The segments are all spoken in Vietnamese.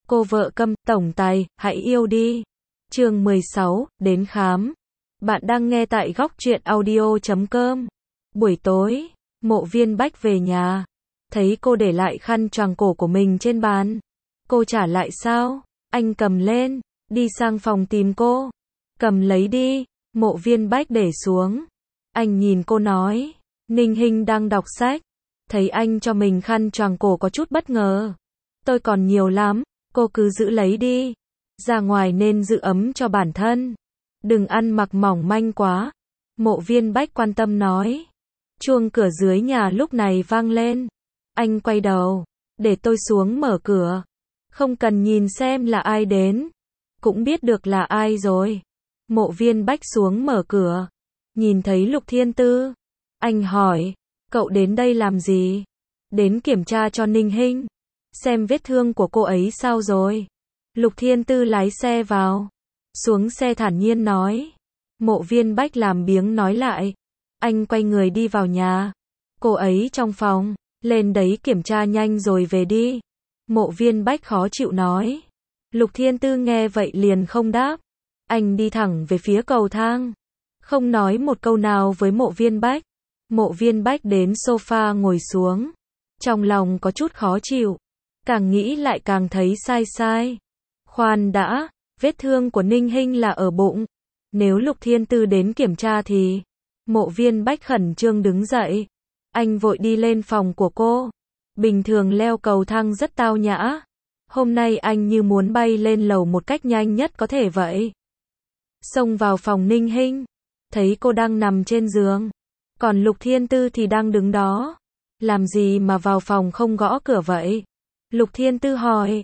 Cô vợ câm, tổng tài, hãy yêu đi. Chương 16, đến khám. Bạn đang nghe tại góc truyện audio.com. Buổi tối, Mộ Viên Bách về nhà. Thấy cô để lại khăn choàng cổ của mình trên bàn. Cô trả lại sao? Anh cầm lên, đi sang phòng tìm cô. Cầm lấy đi. Mộ Viên Bách để xuống. Anh nhìn cô nói. Ninh Hinh đang đọc sách. Thấy anh cho mình khăn choàng cổ có chút bất ngờ. Tôi còn nhiều lắm, cô cứ giữ lấy đi. Ra ngoài nên giữ ấm cho bản thân. Đừng ăn mặc mỏng manh quá. Mộ Viên Bách quan tâm nói. Chuông cửa dưới nhà lúc này vang lên. Anh quay đầu. Để tôi xuống mở cửa. Không cần nhìn xem là ai đến. Cũng biết được là ai rồi. Mộ Viên Bách xuống mở cửa. Nhìn thấy Lục Thiên Tư. Anh hỏi. Cậu đến đây làm gì? Đến kiểm tra cho Ninh Hinh. Xem vết thương của cô ấy sao rồi. Lục Thiên Tư lái xe vào. Xuống xe thản nhiên nói. Mộ Viên Bách làm biếng nói lại. Anh quay người đi vào nhà. Cô ấy trong phòng. Lên đấy kiểm tra nhanh rồi về đi. Mộ Viên Bách khó chịu nói. Lục Thiên Tư nghe vậy liền không đáp. Anh đi thẳng về phía cầu thang. Không nói một câu nào với Mộ Viên Bách. Mộ Viên Bách đến sofa ngồi xuống. Trong lòng có chút khó chịu. Càng nghĩ lại càng thấy sai sai. Khoan đã, vết thương của Ninh Hinh là ở bụng. Nếu Lục Thiên Tư đến kiểm tra thì... Mộ Viên Bách khẩn trương đứng dậy. Anh vội đi lên phòng của cô. Bình thường leo cầu thang rất tao nhã. Hôm nay anh như muốn bay lên lầu một cách nhanh nhất có thể vậy. Xông vào phòng Ninh Hinh. Thấy cô đang nằm trên giường. Còn Lục Thiên Tư thì đang đứng đó. Làm gì mà vào phòng không gõ cửa vậy? Lục Thiên Tư hỏi.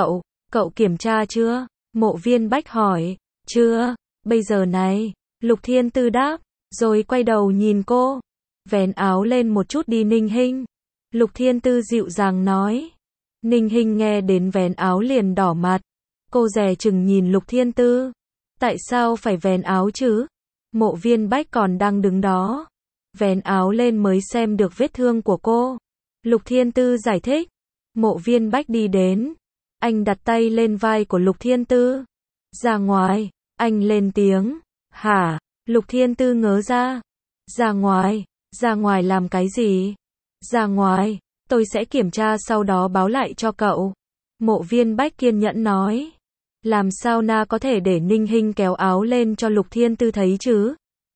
Cậu kiểm tra chưa? Mộ Viên Bách hỏi. Chưa, bây giờ này. Lục Thiên Tư đáp. Rồi quay đầu nhìn cô. Vén áo lên một chút đi Ninh Hinh. Lục Thiên Tư dịu dàng nói. Ninh Hinh nghe đến vén áo liền đỏ mặt. Cô dè chừng nhìn Lục Thiên Tư. Tại sao phải vén áo chứ? Mộ Viên Bách còn đang đứng đó. Vén áo lên mới xem được vết thương của cô. Lục Thiên Tư giải thích. Mộ Viên Bách đi đến. Anh đặt tay lên vai của Lục Thiên Tư. Ra ngoài. Anh lên tiếng. Hả? Lục Thiên Tư ngớ ra. Ra ngoài. Ra ngoài làm cái gì? Ra ngoài. Tôi sẽ kiểm tra sau đó báo lại cho cậu. Mộ Viên Bách kiên nhẫn nói. Làm sao na có thể để Ninh Hinh kéo áo lên cho Lục Thiên Tư thấy chứ?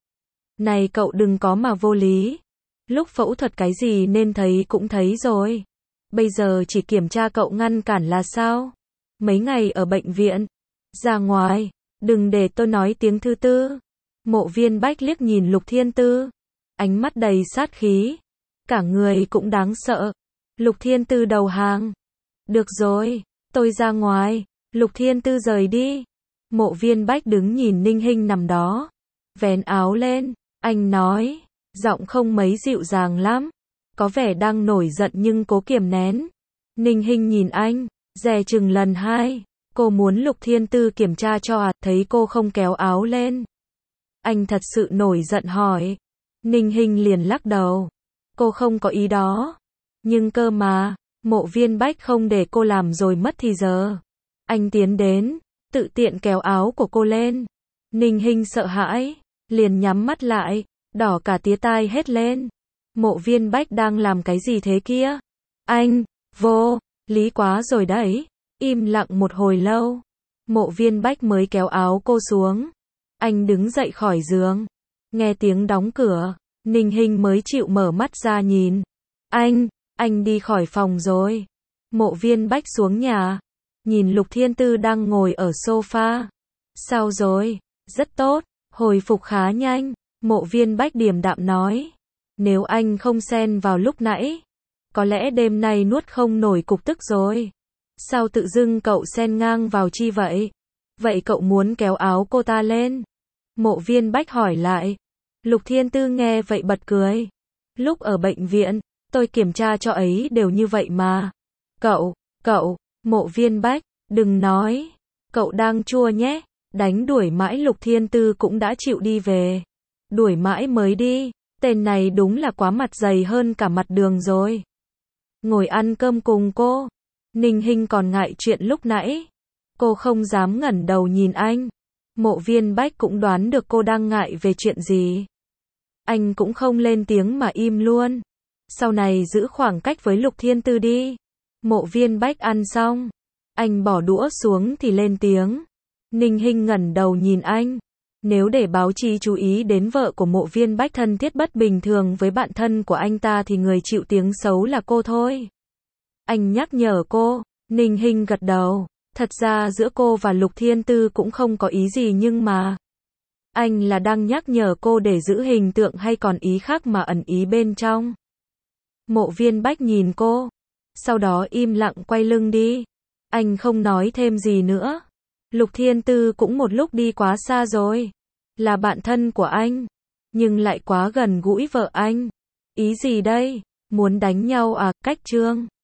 Này cậu đừng có mà vô lý. Lúc phẫu thuật cái gì nên thấy cũng thấy rồi. Bây giờ chỉ kiểm tra cậu ngăn cản là sao? Mấy ngày ở bệnh viện. Ra ngoài. Đừng để tôi nói tiếng thứ tư. Mộ Viên Bách liếc nhìn Lục Thiên Tư. Ánh mắt đầy sát khí. Cả người cũng đáng sợ. Lục Thiên Tư đầu hàng. Được rồi. Tôi ra ngoài. Lục Thiên Tư rời đi. Mộ Viên Bách đứng nhìn Ninh Hinh nằm đó. Vén áo lên. Anh nói. Giọng không mấy dịu dàng lắm. Có vẻ đang nổi giận nhưng cố kiềm nén. Ninh Hinh nhìn anh. Dè chừng lần hai. Cô muốn Lục Thiên Tư kiểm tra cho à? Thấy cô không kéo áo lên. Anh thật sự nổi giận hỏi. Ninh Hinh liền lắc đầu. Cô không có ý đó. Nhưng cơ mà. Mộ Viên Bách không để cô làm rồi mất thì giờ. Anh tiến đến. Tự tiện kéo áo của cô lên. Ninh Hinh sợ hãi. Liền nhắm mắt lại. Đỏ cả tía tai hết lên. Mộ Viên Bách đang làm cái gì thế kia? Anh, vô lý quá rồi đấy. Im lặng một hồi lâu. Mộ Viên Bách mới kéo áo cô xuống. Anh đứng dậy khỏi giường. Nghe tiếng đóng cửa. Ninh Hinh mới chịu mở mắt ra nhìn. Anh đi khỏi phòng rồi. Mộ Viên Bách xuống nhà. Nhìn Lục Thiên Tư đang ngồi ở sofa. Sao rồi? Rất tốt. Hồi phục khá nhanh. Mộ Viên Bách điềm đạm nói. Nếu anh không xen vào lúc nãy. Có lẽ đêm nay nuốt không nổi cục tức rồi. Sao tự dưng cậu xen ngang vào chi vậy? Vậy cậu muốn kéo áo cô ta lên? Mộ Viên Bách hỏi lại. Lục Thiên Tư nghe vậy bật cười. Lúc ở bệnh viện, tôi kiểm tra cho ấy đều như vậy mà. Cậu, Mộ Viên Bách, đừng nói. Cậu đang chua nhé. Đánh đuổi mãi Lục Thiên Tư cũng đã chịu đi về. Đuổi mãi mới đi. Tên này đúng là quá mặt dày hơn cả mặt đường rồi. Ngồi ăn cơm cùng cô. Ninh Hinh còn ngại chuyện lúc nãy. Cô không dám ngẩng đầu nhìn anh. Mộ Viên Bách cũng đoán được cô đang ngại về chuyện gì. Anh cũng không lên tiếng mà im luôn. Sau này giữ khoảng cách với Lục Thiên Tư đi. Mộ Viên Bách ăn xong. Anh bỏ đũa xuống thì lên tiếng. Ninh Hinh ngẩng đầu nhìn anh. Nếu để báo chí chú ý đến vợ của Mộ Viên Bách thân thiết bất bình thường với bạn thân của anh ta thì người chịu tiếng xấu là cô thôi. Anh nhắc nhở cô. Ninh Hinh gật đầu. Thật ra giữa cô và Lục Thiên Tư cũng không có ý gì nhưng mà anh là đang nhắc nhở cô để giữ hình tượng hay còn ý khác mà ẩn ý bên trong. Mộ Viên Bách nhìn cô. Sau đó im lặng quay lưng đi. Anh không nói thêm gì nữa. Lục Thiên Tư cũng một lúc đi quá xa rồi. Là bạn thân của anh. Nhưng lại quá gần gũi vợ anh. Ý gì đây? Muốn đánh nhau à? Cách Trương.